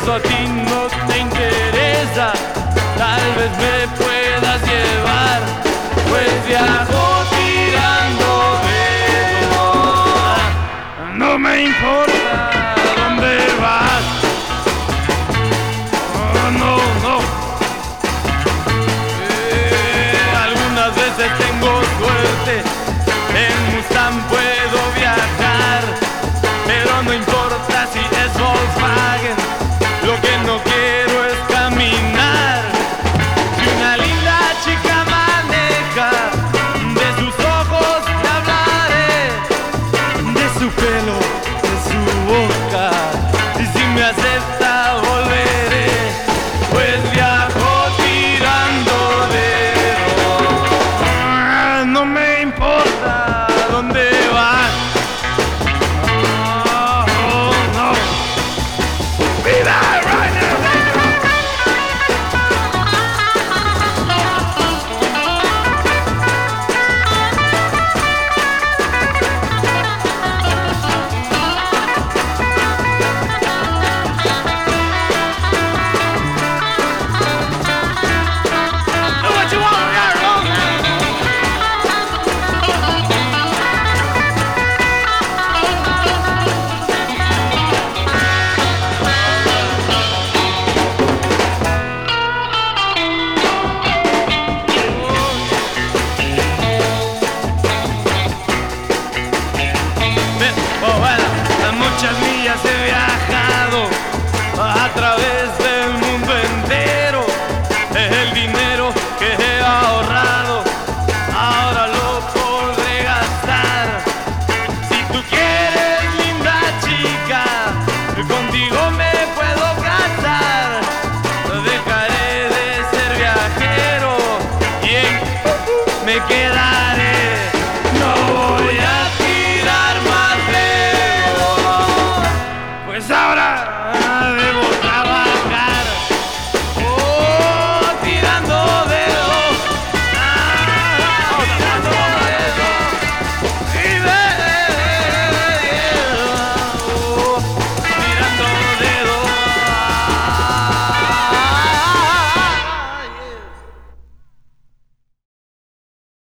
eso a ti no te interesa, tal vez me puedas llevar, pues viajo tirando dedos. No me importa dónde vas. No, no. Algunas veces tengo suerte, en Mustang puedo viajar, pero no importa si es Volkswagen, lo que no quiero es caminar. Si una linda chica maneja, de sus ojos te hablaré, de su pelo, de su boca, y si me acepta volveré, pues viajo tirando dedos. No me importa dónde vas. Oh, no. Be there right now. Do what you want, yeah, oh, bueno, muchas millas he viajado a través